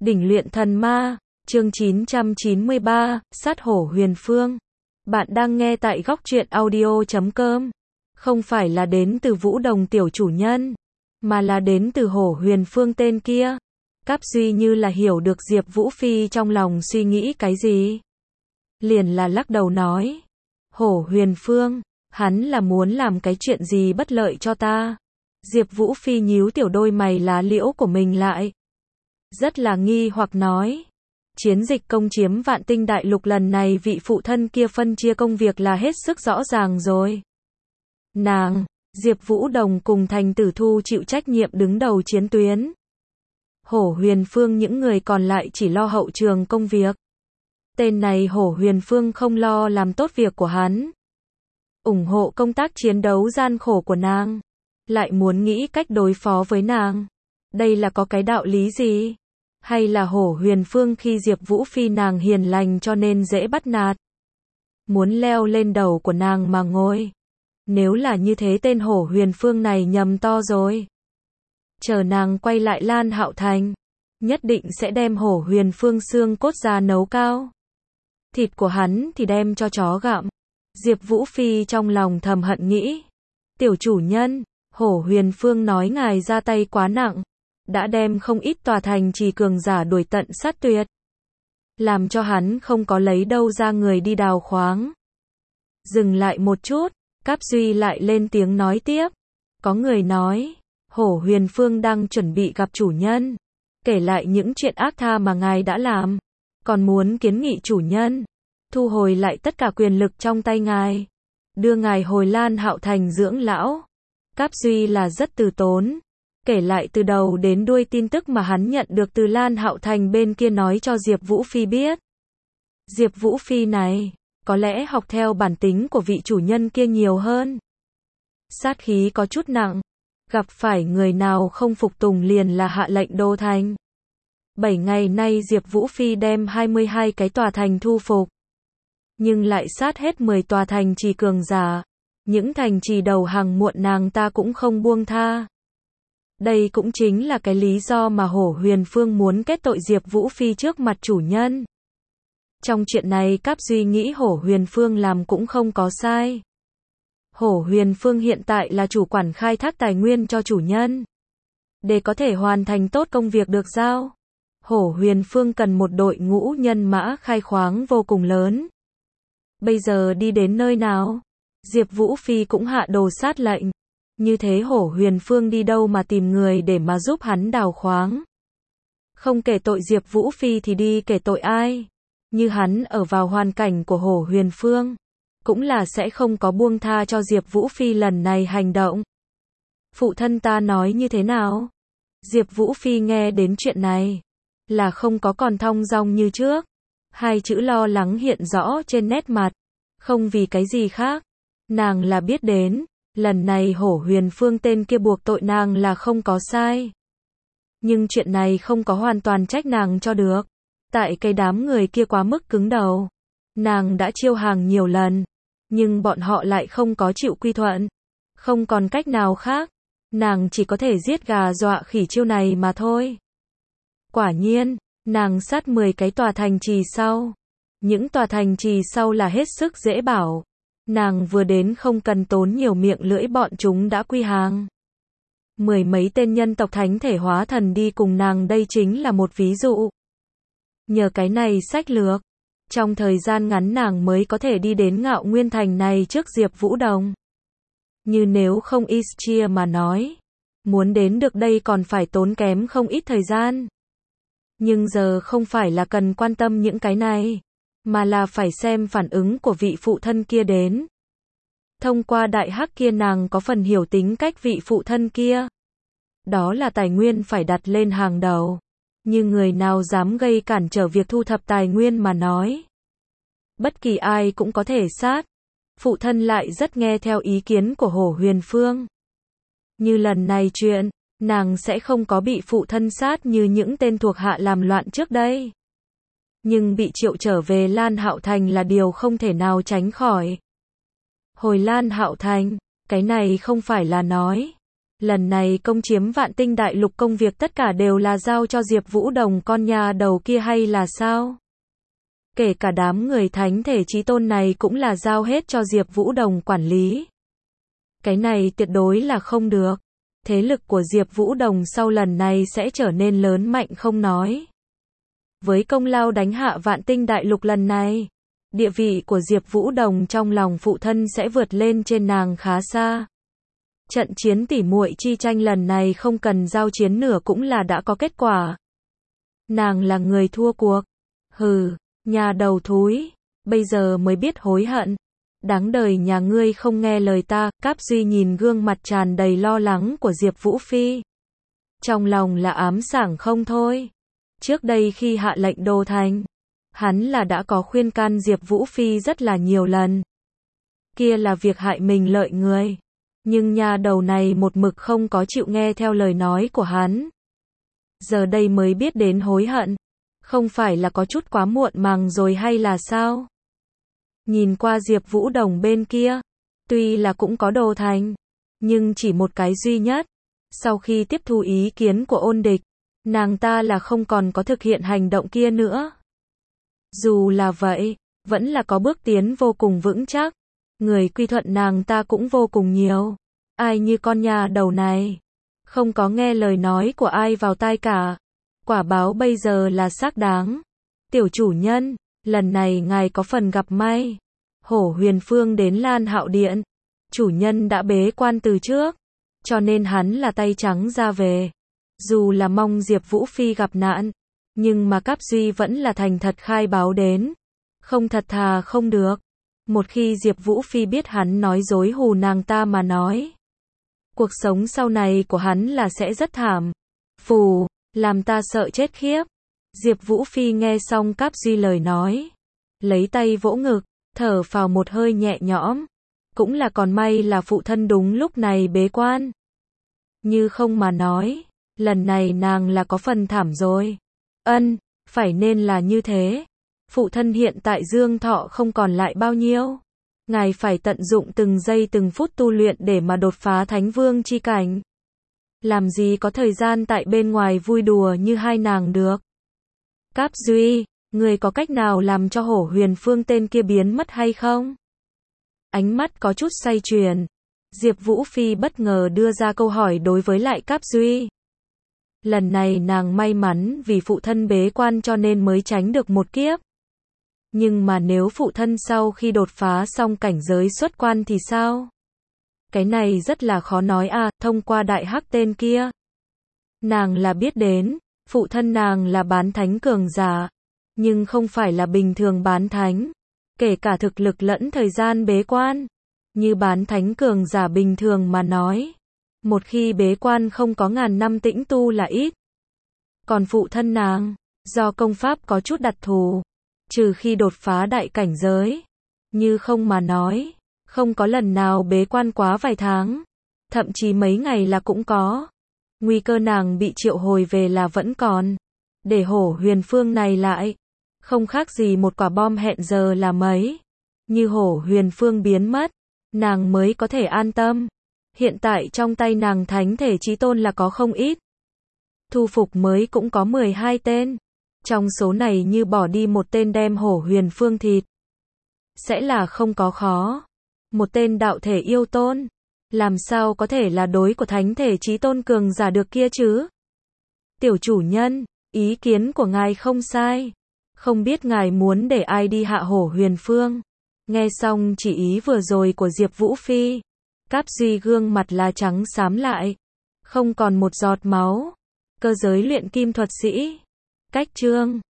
Đỉnh luyện thần ma, chương 993, sát hổ huyền phương. Bạn đang nghe tại góc truyện audio.com. Không phải là đến từ Vũ Đồng tiểu chủ nhân, mà là đến từ hổ huyền phương tên kia. Cáp Duy như là hiểu được Diệp Vũ Phi trong lòng suy nghĩ cái gì. Liền là lắc đầu nói. Hổ huyền phương, hắn là muốn làm cái chuyện gì bất lợi cho ta. Diệp Vũ Phi nhíu tiểu đôi mày lá liễu của mình lại. Rất là nghi hoặc nói. Chiến dịch công chiếm Vạn Tinh Đại Lục lần này vị phụ thân kia phân chia công việc là hết sức rõ ràng rồi. Nàng, Diệp Vũ Đồng cùng Thành Tử Thu chịu trách nhiệm đứng đầu chiến tuyến. Hổ huyền phương những người còn lại chỉ lo hậu trường công việc. Tên này hổ huyền phương không lo làm tốt việc của hắn. Ủng hộ công tác chiến đấu gian khổ của nàng. Lại muốn nghĩ cách đối phó với nàng. Đây là có cái đạo lý gì? Hay là hổ huyền phương khi Diệp Vũ Phi nàng hiền lành cho nên dễ bắt nạt? Muốn leo lên đầu của nàng mà ngồi. Nếu là như thế tên hổ huyền phương này nhầm to rồi. Chờ nàng quay lại Lan Hạo Thành. Nhất định sẽ đem hổ huyền phương xương cốt ra nấu cao. Thịt của hắn thì đem cho chó gặm. Diệp Vũ Phi trong lòng thầm hận nghĩ. Tiểu chủ nhân, hổ huyền phương nói ngài ra tay quá nặng. Đã đem không ít tòa thành trì cường giả đuổi tận sát tuyệt. Làm cho hắn không có lấy đâu ra người đi đào khoáng. Dừng lại một chút, Cáp Duy lại lên tiếng nói tiếp. Có người nói, hổ huyền phương đang chuẩn bị gặp chủ nhân. Kể lại những chuyện ác tha mà ngài đã làm. Còn muốn kiến nghị chủ nhân. Thu hồi lại tất cả quyền lực trong tay ngài. Đưa ngài hồi Lan Hạo Thành dưỡng lão. Cáp Duy là rất từ tốn. Kể lại từ đầu đến đuôi tin tức mà hắn nhận được từ Lan Hạo Thành bên kia nói cho Diệp Vũ Phi biết. Diệp Vũ Phi này, có lẽ học theo bản tính của vị chủ nhân kia nhiều hơn. Sát khí có chút nặng. Gặp phải người nào không phục tùng liền là hạ lệnh đô thành. 7 ngày nay Diệp Vũ Phi đem 22 cái tòa thành thu phục. Nhưng lại sát hết 10 tòa thành trì cường giả. Những thành trì đầu hàng muộn nàng ta cũng không buông tha. Đây cũng chính là cái lý do mà hổ huyền phương muốn kết tội Diệp Vũ Phi trước mặt chủ nhân. Trong chuyện này Cáp Duy nghĩ hổ huyền phương làm cũng không có sai. Hổ huyền phương hiện tại là chủ quản khai thác tài nguyên cho chủ nhân. Để có thể hoàn thành tốt công việc được giao. Hổ huyền phương cần một đội ngũ nhân mã khai khoáng vô cùng lớn. Bây giờ đi đến nơi nào? Diệp Vũ Phi cũng hạ đồ sát lệnh. Như thế hổ huyền phương đi đâu mà tìm người để mà giúp hắn đào khoáng. Không kể tội Diệp Vũ Phi thì đi kể tội ai. Như hắn ở vào hoàn cảnh của hổ huyền phương. Cũng là sẽ không có buông tha cho Diệp Vũ Phi lần này hành động. Phụ thân ta nói như thế nào? Diệp Vũ Phi nghe đến chuyện này. Là không có còn thong dong như trước. Hai chữ lo lắng hiện rõ trên nét mặt. Không vì cái gì khác. Nàng là biết đến. Lần này hổ huyền phương tên kia buộc tội nàng là không có sai. Nhưng chuyện này không có hoàn toàn trách nàng cho được. Tại cái đám người kia quá mức cứng đầu. Nàng đã chiêu hàng nhiều lần. Nhưng bọn họ lại không có chịu quy thuận. Không còn cách nào khác. Nàng chỉ có thể giết gà dọa khỉ chiêu này mà thôi. Quả nhiên, nàng sát 10 cái tòa thành trì sau. Những tòa thành trì sau là hết sức dễ bảo. Nàng vừa đến không cần tốn nhiều miệng lưỡi bọn chúng đã quy hàng. 10 mấy tên nhân tộc thánh thể hóa thần đi cùng nàng đây chính là một ví dụ. Nhờ cái này sách lược. Trong thời gian ngắn nàng mới có thể đi đến Ngạo Nguyên Thành này trước Diệp Vũ Đồng. Như nếu không Ischia mà nói. Muốn đến được đây còn phải tốn kém không ít thời gian. Nhưng giờ không phải là cần quan tâm những cái này. Mà là phải xem phản ứng của vị phụ thân kia đến. Thông qua đại hắc kia nàng có phần hiểu tính cách vị phụ thân kia. Đó là tài nguyên phải đặt lên hàng đầu. Như người nào dám gây cản trở việc thu thập tài nguyên mà nói. Bất kỳ ai cũng có thể sát. Phụ thân lại rất nghe theo ý kiến của hổ huyền phương. Như lần này chuyện, nàng sẽ không có bị phụ thân sát như những tên thuộc hạ làm loạn trước đây. Nhưng bị triệu trở về Lan Hạo Thành là điều không thể nào tránh khỏi. Hồi Lan Hạo Thành, cái này không phải là nói. Lần này công chiếm Vạn Tinh Đại Lục công việc tất cả đều là giao cho Diệp Vũ Đồng con nhà đầu kia hay là sao? Kể cả đám người thánh thể chí tôn này cũng là giao hết cho Diệp Vũ Đồng quản lý. Cái này tuyệt đối là không được. Thế lực của Diệp Vũ Đồng sau lần này sẽ trở nên lớn mạnh không nói. Với công lao đánh hạ Vạn Tinh Đại Lục lần này, địa vị của Diệp Vũ Đồng trong lòng phụ thân sẽ vượt lên trên nàng khá xa. Trận chiến tỉ muội chi tranh lần này không cần giao chiến nữa cũng là đã có kết quả. Nàng là người thua cuộc. Hừ, nhà đầu thúi, bây giờ mới biết hối hận. Đáng đời nhà ngươi không nghe lời ta. Cáp Duy nhìn gương mặt tràn đầy lo lắng của Diệp Vũ Phi, trong lòng là ám sảng không thôi. Trước đây khi hạ lệnh đô thành, hắn là đã có khuyên can Diệp Vũ Phi rất là nhiều lần. Kia là việc hại mình lợi người. Nhưng nhà đầu này một mực không có chịu nghe theo lời nói của hắn. Giờ đây mới biết đến hối hận. Không phải là có chút quá muộn màng rồi hay là sao? Nhìn qua Diệp Vũ Đồng bên kia, tuy là cũng có đồ thành, nhưng chỉ một cái duy nhất. Sau khi tiếp thu ý kiến của ôn địch, nàng ta là không còn có thực hiện hành động kia nữa. Dù là vậy, vẫn là có bước tiến vô cùng vững chắc. Người quy thuận nàng ta cũng vô cùng nhiều. Ai như con nhà đầu này, không có nghe lời nói của ai vào tai cả. Quả báo bây giờ là xác đáng. Tiểu chủ nhân, lần này ngài có phần gặp may. Hổ Huyền Phương đến Lan Hạo Điện. Chủ nhân đã bế quan từ trước, cho nên hắn là tay trắng ra về. Dù là mong Diệp Vũ Phi gặp nạn, nhưng mà Cáp Duy vẫn là thành thật khai báo đến. Không thật thà không được. Một khi Diệp Vũ Phi biết hắn nói dối hù nàng ta mà nói, cuộc sống sau này của hắn là sẽ rất thảm. Phù, làm ta sợ chết khiếp. Diệp Vũ Phi nghe xong Cáp Duy lời nói, lấy tay vỗ ngực, thở phào một hơi nhẹ nhõm. Cũng là còn may là phụ thân đúng lúc này bế quan. Như không mà nói, lần này nàng là có phần thảm rồi. Phải nên là như thế. Phụ thân hiện tại dương thọ không còn lại bao nhiêu. Ngài phải tận dụng từng giây từng phút tu luyện để mà đột phá Thánh Vương chi cảnh. Làm gì có thời gian tại bên ngoài vui đùa như hai nàng được. Cáp Duy, người có cách nào làm cho Hổ Huyền Phương tên kia biến mất hay không? Ánh mắt có chút say chuyền. Diệp Vũ Phi bất ngờ đưa ra câu hỏi đối với lại Cáp Duy. Lần này nàng may mắn vì phụ thân bế quan cho nên mới tránh được một kiếp. Nhưng mà nếu phụ thân sau khi đột phá xong cảnh giới xuất quan thì sao? Cái này rất là khó nói à. Thông qua đại hắc tên kia, nàng là biết đến, phụ thân nàng là bán thánh cường giả, nhưng không phải là bình thường bán thánh. Kể cả thực lực lẫn thời gian bế quan, như bán thánh cường giả bình thường mà nói, một khi bế quan không có ngàn năm tĩnh tu là ít. Còn phụ thân nàng, do công pháp có chút đặc thù, trừ khi đột phá đại cảnh giới, như không mà nói, không có lần nào bế quan quá vài tháng, thậm chí mấy ngày là cũng có. Nguy cơ nàng bị triệu hồi về là vẫn còn. Để Hổ Huyền Phương này lại, không khác gì một quả bom hẹn giờ là mấy. Như Hổ Huyền Phương biến mất, nàng mới có thể an tâm. Hiện tại trong tay nàng thánh thể chí tôn là có không ít. Thu phục mới cũng có 12 tên. Trong số này như bỏ đi một tên đem Hổ Huyền Phương thịt, sẽ là không có khó. Một tên đạo thể yêu tôn, làm sao có thể là đối của thánh thể chí tôn cường giả được kia chứ? Tiểu chủ nhân, ý kiến của ngài không sai. Không biết ngài muốn để ai đi hạ Hổ Huyền Phương? Nghe xong chỉ ý vừa rồi của Diệp Vũ Phi, Cáp Duy gương mặt là trắng xám lại, không còn một giọt máu. Cơ giới luyện kim thuật sĩ. Cách chương